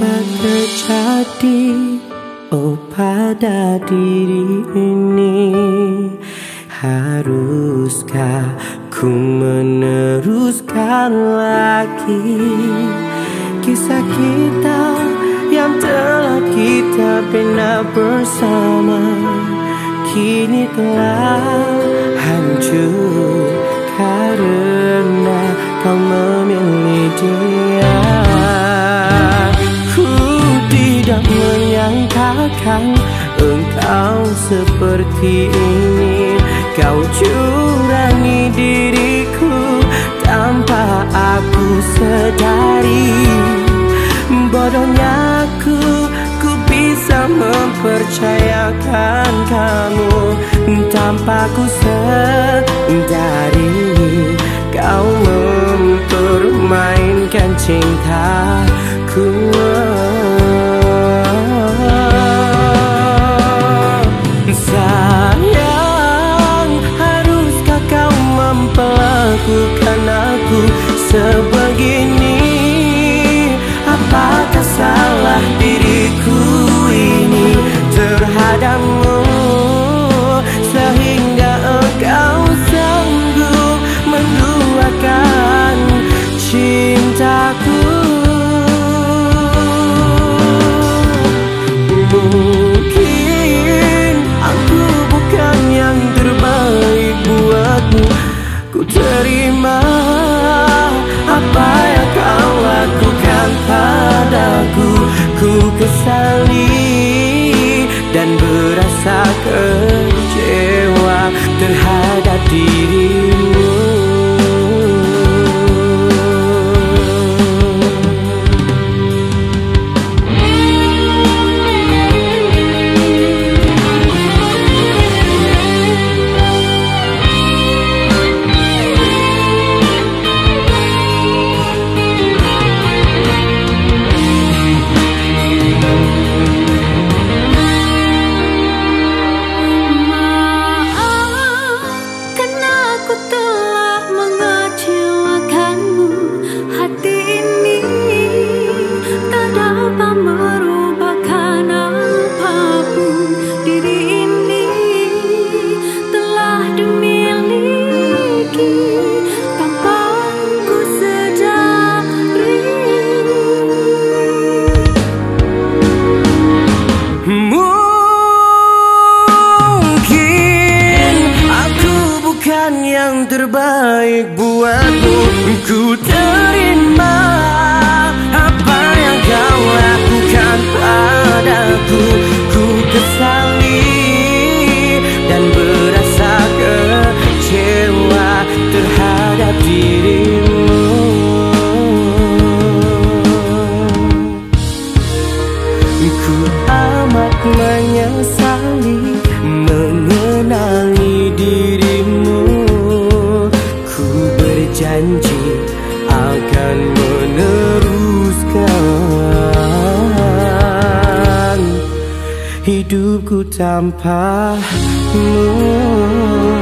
Apa terjadi pada diri ini? Haruskah ku meneruskan lagi kisah kita yang telah kita bina bersama? Kini telah hancur karena kau memilih dia. Ku tidak menyangkakan engkau seperti ini. Kau curangi diriku tanpa aku sadari. Bodohnya ku bisa mempercayakan kamu tanpa ku sadari. Kau mempermainkan cintaku. Sayang, haruskah kau memperlakukan aku sebegini? Apakah salah diriku ini terhadapmu sehingga engkau sanggup menduakan cintaku? Mungkin aku bukan yang terbaik buatmu. Ku terima apa yang kau lakukan padaku. Ku kesali dan berasa kecewa terhadap dirimu. Yang terbaik buatmu. Ku terima apa yang kau lakukan padaku. Ku kesali dan berasa kecewa terhadap dirimu. Ku amat menyesali mengenali dirimu. Janji akan meneruskan hidupku tanpamu.